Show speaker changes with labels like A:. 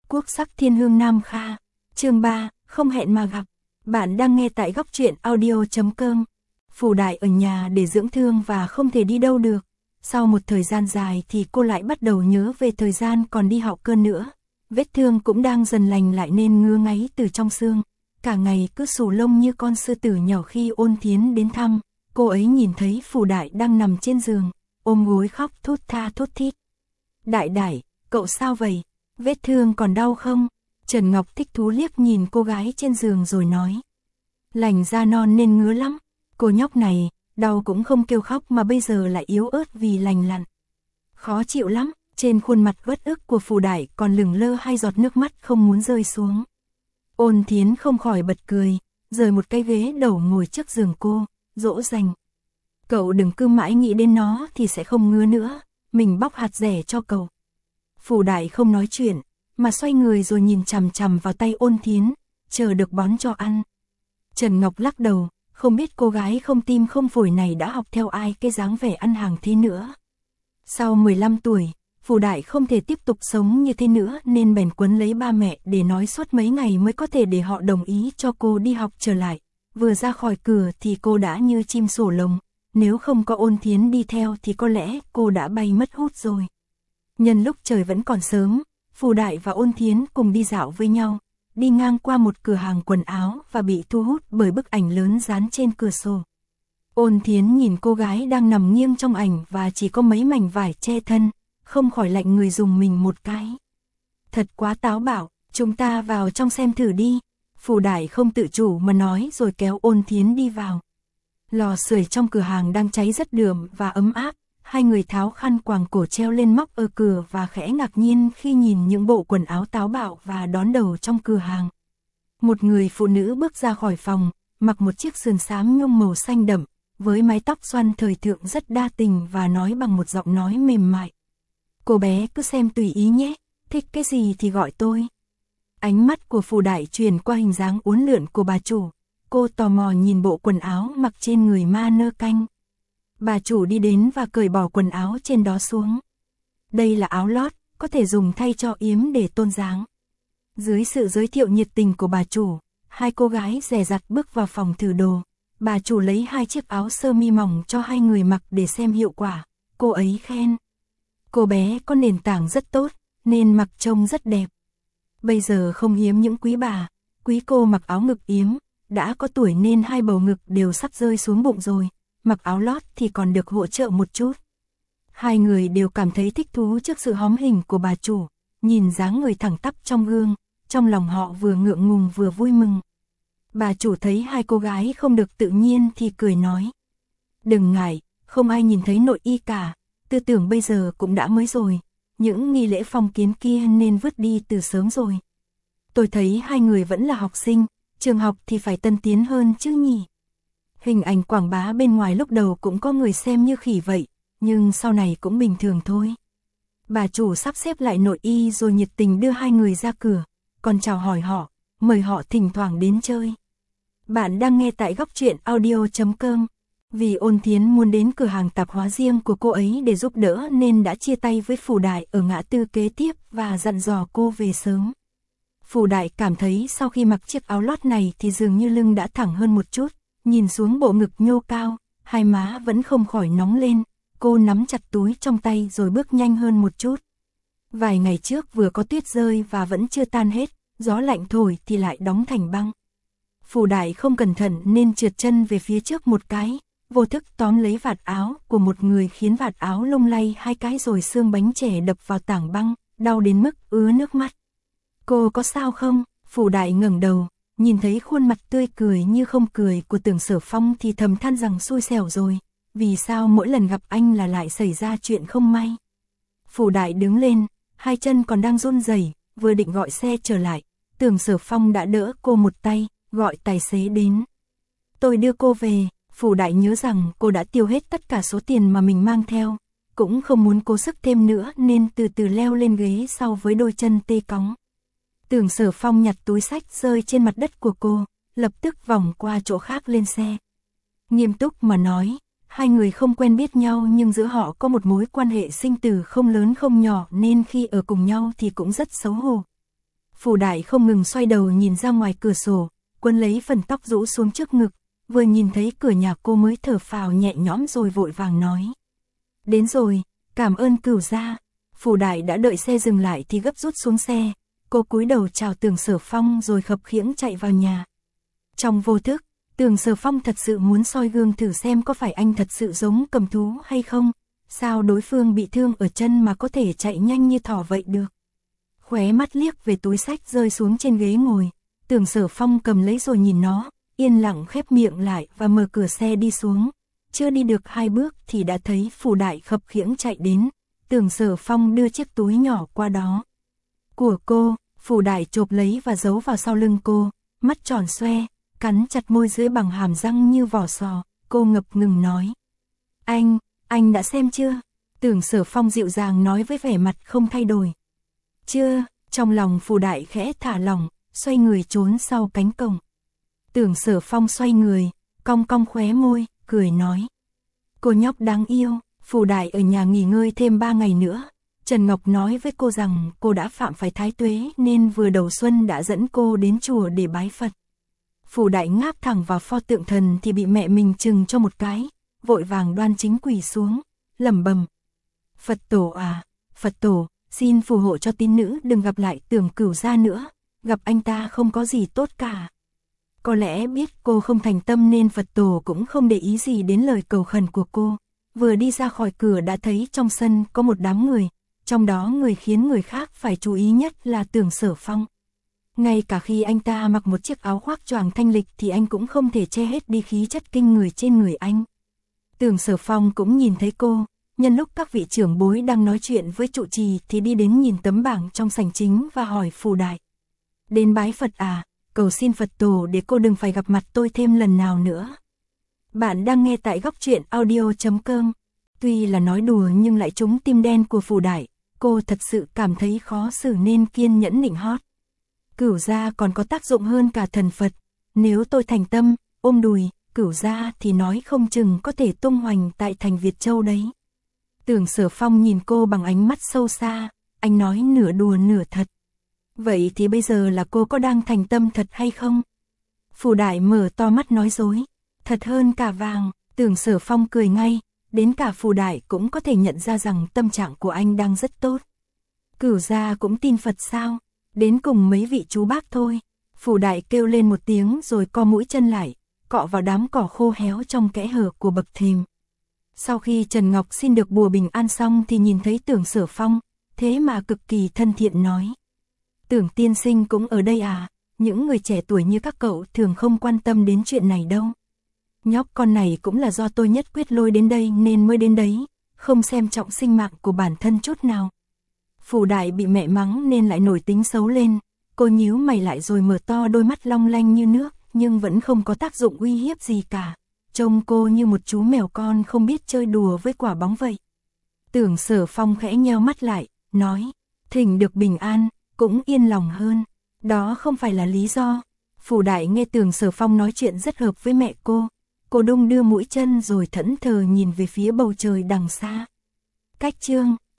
A: Quốc sắc thiên hương Nam Kha. Chương 3, không hẹn mà gặp. Bạn đang nghe tại góc truyện audio.com. Phù Đại ở nhà để dưỡng thương và không thể đi đâu được. Sau một thời gian dài thì cô lại bắt đầu nhớ về thời gian còn đi học cơ nữa. Vết thương cũng đang dần lành lại nên ngứa ngáy từ trong xương. Cả ngày cứ xù lông như con sư tử nhỏ. Khi Ôn Thiến đến thăm, cô ấy nhìn thấy Phù Đại đang nằm trên giường, ôm gối khóc thút tha thút thít. Đại Đại, cậu sao vậy? Vết thương còn đau không? Trần Ngọc thích thú liếc nhìn cô gái trên giường rồi nói. Lành da non nên ngứa lắm. Cô nhóc này, đau cũng không kêu khóc mà bây giờ lại yếu ớt vì lành lặn. Khó chịu lắm, trên khuôn mặt uất ức của Phù Đại còn lửng lơ hai giọt nước mắt không muốn rơi xuống. Ôn Thiến không khỏi bật cười, rời một cái ghế đầu ngồi trước giường cô, dỗ dành. Cậu đừng cứ mãi nghĩ đến nó thì sẽ không ngứa nữa, mình bóc hạt dẻ cho cậu. Phù Đại không nói chuyện, mà xoay người rồi nhìn chằm chằm vào tay Ôn Thiến, chờ được bón cho ăn. Trần Ngọc lắc đầu, không biết cô gái không tim không phổi này đã học theo ai cái dáng vẻ ăn hàng thế nữa. Sau 15 tuổi, Phù Đại không thể tiếp tục sống như thế nữa nên bèn quấn lấy ba mẹ để nói suốt mấy ngày mới có thể để họ đồng ý cho cô đi học trở lại. Vừa ra khỏi cửa thì cô đã như chim sổ lồng, nếu không có Ôn Thiến đi theo thì có lẽ cô đã bay mất hút rồi. Nhân lúc trời vẫn còn sớm, Phù Đại và Ôn Thiến cùng đi dạo với nhau, đi ngang qua một cửa hàng quần áo và bị thu hút bởi bức ảnh lớn dán trên cửa sổ. Ôn Thiến nhìn cô gái đang nằm nghiêng trong ảnh và chỉ có mấy mảnh vải che thân, không khỏi lạnh người dùng mình một cái. Thật quá táo bạo, chúng ta vào trong xem thử đi. Phù Đại không tự chủ mà nói rồi kéo Ôn Thiến đi vào. Lò sưởi trong cửa hàng đang cháy rất đượm và ấm áp. Hai người tháo khăn quàng cổ treo lên móc ở cửa và khẽ ngạc nhiên khi nhìn những bộ quần áo táo bạo và đón đầu trong cửa hàng. Một người phụ nữ bước ra khỏi phòng, mặc một chiếc sườn xám nhung màu xanh đậm, với mái tóc xoăn thời thượng rất đa tình và nói bằng một giọng nói mềm mại. Cô bé cứ xem tùy ý nhé, thích cái gì thì gọi tôi. Ánh mắt của Phù Đại truyền qua hình dáng uốn lượn của bà chủ. Cô tò mò nhìn bộ quần áo mặc trên người Ma Nơ Canh. Bà chủ đi đến và cởi bỏ quần áo trên đó xuống. Đây là áo lót, có thể dùng thay cho yếm để tôn dáng. Dưới sự giới thiệu nhiệt tình của bà chủ, hai cô gái dè dặt bước vào phòng thử đồ. Bà chủ lấy hai chiếc áo sơ mi mỏng cho hai người mặc để xem hiệu quả. Cô ấy khen. Cô bé có nền tảng rất tốt, nên mặc trông rất đẹp. Bây giờ không hiếm những quý bà, quý cô mặc áo ngực yếm, đã có tuổi nên hai bầu ngực đều sắp rơi xuống bụng rồi. Mặc áo lót thì còn được hỗ trợ một chút. Hai người đều cảm thấy thích thú trước sự hóm hình của bà chủ, nhìn dáng người thẳng tắp trong gương, trong lòng họ vừa ngượng ngùng vừa vui mừng. Bà chủ thấy hai cô gái không được tự nhiên thì cười nói. Đừng ngại, không ai nhìn thấy nội y cả, tư tưởng bây giờ cũng đã mới rồi, những nghi lễ phong kiến kia nên vứt đi từ sớm rồi. Tôi thấy hai người vẫn là học sinh, trường học thì phải tân tiến hơn chứ nhỉ. Hình ảnh quảng bá bên ngoài lúc đầu cũng có người xem như khỉ vậy, nhưng sau này cũng bình thường thôi. Bà chủ sắp xếp lại nội y rồi nhiệt tình đưa hai người ra cửa, còn chào hỏi họ, mời họ thỉnh thoảng đến chơi. Bạn đang nghe tại góc truyện audio.com. Vì Ôn Thiến muốn đến cửa hàng tạp hóa riêng của cô ấy để giúp đỡ nên đã chia tay với Phù Đại ở ngã tư kế tiếp và dặn dò cô về sớm. Phù Đại cảm thấy sau khi mặc chiếc áo lót này thì dường như lưng đã thẳng hơn một chút. Nhìn xuống bộ ngực nhô cao, hai má vẫn không khỏi nóng lên, cô nắm chặt túi trong tay rồi bước nhanh hơn một chút. Vài ngày trước vừa có tuyết rơi và vẫn chưa tan hết, gió lạnh thổi thì lại đóng thành băng. Phù Đại không cẩn thận nên trượt chân về phía trước một cái, vô thức tóm lấy vạt áo của một người khiến vạt áo lung lay hai cái rồi xương bánh chè đập vào tảng băng, đau đến mức ứa nước mắt. Cô có sao không? Phù Đại ngẩng đầu. Nhìn thấy khuôn mặt tươi cười như không cười của Tưởng Sở Phong thì thầm than rằng xui xẻo rồi, vì sao mỗi lần gặp anh là lại xảy ra chuyện không may. Phù Đại đứng lên, hai chân còn đang run rẩy, vừa định gọi xe trở lại, Tưởng Sở Phong đã đỡ cô một tay, gọi tài xế đến. Tôi đưa cô về. Phù Đại nhớ rằng cô đã tiêu hết tất cả số tiền mà mình mang theo, cũng không muốn cố sức thêm nữa nên từ từ leo lên ghế sau với đôi chân tê cóng. Tưởng Sở Phong nhặt túi xách rơi trên mặt đất của cô, lập tức vòng qua chỗ khác lên xe. Nghiêm túc mà nói, hai người không quen biết nhau nhưng giữa họ có một mối quan hệ sinh tử không lớn không nhỏ nên khi ở cùng nhau thì cũng rất xấu hổ. Phù Đại không ngừng xoay đầu nhìn ra ngoài cửa sổ, quấn lấy phần tóc rũ xuống trước ngực, vừa nhìn thấy cửa nhà cô mới thở phào nhẹ nhõm rồi vội vàng nói. Đến rồi, cảm ơn Cửu gia. Phù Đại đã đợi xe dừng lại thì gấp rút xuống xe, cô cúi đầu chào Tưởng Sở Phong rồi khập khiễng chạy vào nhà. Trong vô thức, Tưởng Sở Phong thật sự muốn soi gương thử xem có phải anh thật sự giống cầm thú hay không, sao đối phương bị thương ở chân mà có thể chạy nhanh như thỏ vậy được. Khóe mắt liếc về túi sách rơi xuống trên ghế ngồi, Tưởng Sở Phong cầm lấy rồi nhìn nó, yên lặng khép miệng lại và mở cửa xe đi xuống. Chưa đi được 2 bước thì đã thấy Phù Đại khập khiễng chạy đến, Tưởng Sở Phong đưa chiếc túi nhỏ qua đó. Của cô, Phù Đại chộp lấy và giấu vào sau lưng cô, mắt tròn xoe, cắn chặt môi dưới bằng hàm răng như vỏ sò, cô ngập ngừng nói. Anh đã xem chưa? Tưởng Sở Phong dịu dàng nói với vẻ mặt không thay đổi. Chưa, trong lòng Phù Đại khẽ thả lỏng, xoay người trốn sau cánh cổng. Tưởng Sở Phong xoay người, cong cong khóe môi, cười nói. Cô nhóc đáng yêu, Phù Đại ở nhà nghỉ ngơi thêm 3 ngày nữa. Trần Ngọc nói với cô rằng cô đã phạm phải thái tuế nên vừa đầu xuân đã dẫn cô đến chùa để bái Phật. Phù Đại ngáp thẳng vào pho tượng thần thì bị mẹ mình chừng cho một cái, vội vàng đoan chính quỳ xuống, lẩm bẩm. Phật tổ à, Phật tổ, xin phù hộ cho tín nữ đừng gặp lại Tưởng Cửu gia nữa, gặp anh ta không có gì tốt cả. Có lẽ biết cô không thành tâm nên Phật tổ cũng không để ý gì đến lời cầu khẩn của cô. Vừa đi ra khỏi cửa đã thấy trong sân có một đám người, trong đó người khiến người khác phải chú ý nhất là Tưởng Sở Phong. Ngay cả khi anh ta mặc một chiếc áo khoác choàng thanh lịch thì anh cũng không thể che hết đi khí chất kinh người trên người anh. Tưởng Sở Phong cũng nhìn thấy cô, nhân lúc các vị trưởng bối đang nói chuyện với trụ trì thì đi đến nhìn tấm bảng trong sảnh chính và hỏi Phù Đại. Đến bái Phật à, cầu xin Phật tổ để cô đừng phải gặp mặt tôi thêm lần nào nữa. Bạn đang nghe tại Góc Truyện Audio.com. Tuy là nói đùa nhưng lại trúng tim đen của Phù Đại, cô thật sự cảm thấy khó xử nên kiên nhẫn nịnh hót. Cửu gia còn có tác dụng hơn cả thần Phật, nếu tôi thành tâm, ôm đùi, Cửu gia thì nói không chừng có thể tung hoành tại thành Việt Châu đấy. Tưởng Sở Phong nhìn cô bằng ánh mắt sâu xa, anh nói nửa đùa nửa thật. Vậy thì bây giờ là cô có đang thành tâm thật hay không? Phù Đại mở to mắt nói dối. Thật hơn cả vàng, Tưởng Sở Phong cười ngay, đến cả Phù Đại cũng có thể nhận ra rằng tâm trạng của anh đang rất tốt. Cửu gia cũng tin Phật sao? Đến cùng mấy vị chú bác thôi. Phù Đại kêu lên một tiếng rồi co mũi chân lại, cọ vào đám cỏ khô héo trong kẽ hở của bậc thềm. Sau khi Trần Ngọc xin được bùa bình an xong thì nhìn thấy Tưởng Sở Phong, thế mà cực kỳ thân thiện nói. Tưởng tiên sinh cũng ở đây à, những người trẻ tuổi như các cậu thường không quan tâm đến chuyện này đâu. Nhóc con này cũng là do tôi nhất quyết lôi đến đây nên mới đến đấy, không xem trọng sinh mạng của bản thân chút nào. Phù Đại bị mẹ mắng nên lại nổi tính xấu lên, cô nhíu mày lại rồi mở to đôi mắt long lanh như nước, nhưng vẫn không có tác dụng uy hiếp gì cả. Trông cô như một chú mèo con không biết chơi đùa với quả bóng vậy. Tưởng Sở Phong khẽ nheo mắt lại, nói, thỉnh được bình an, cũng yên lòng hơn. Đó không phải là lý do. Phù Đại nghe Tưởng Sở Phong nói chuyện rất hợp với mẹ cô đung đưa mũi chân rồi thẫn thờ nhìn về phía bầu trời đằng xa. Cách chương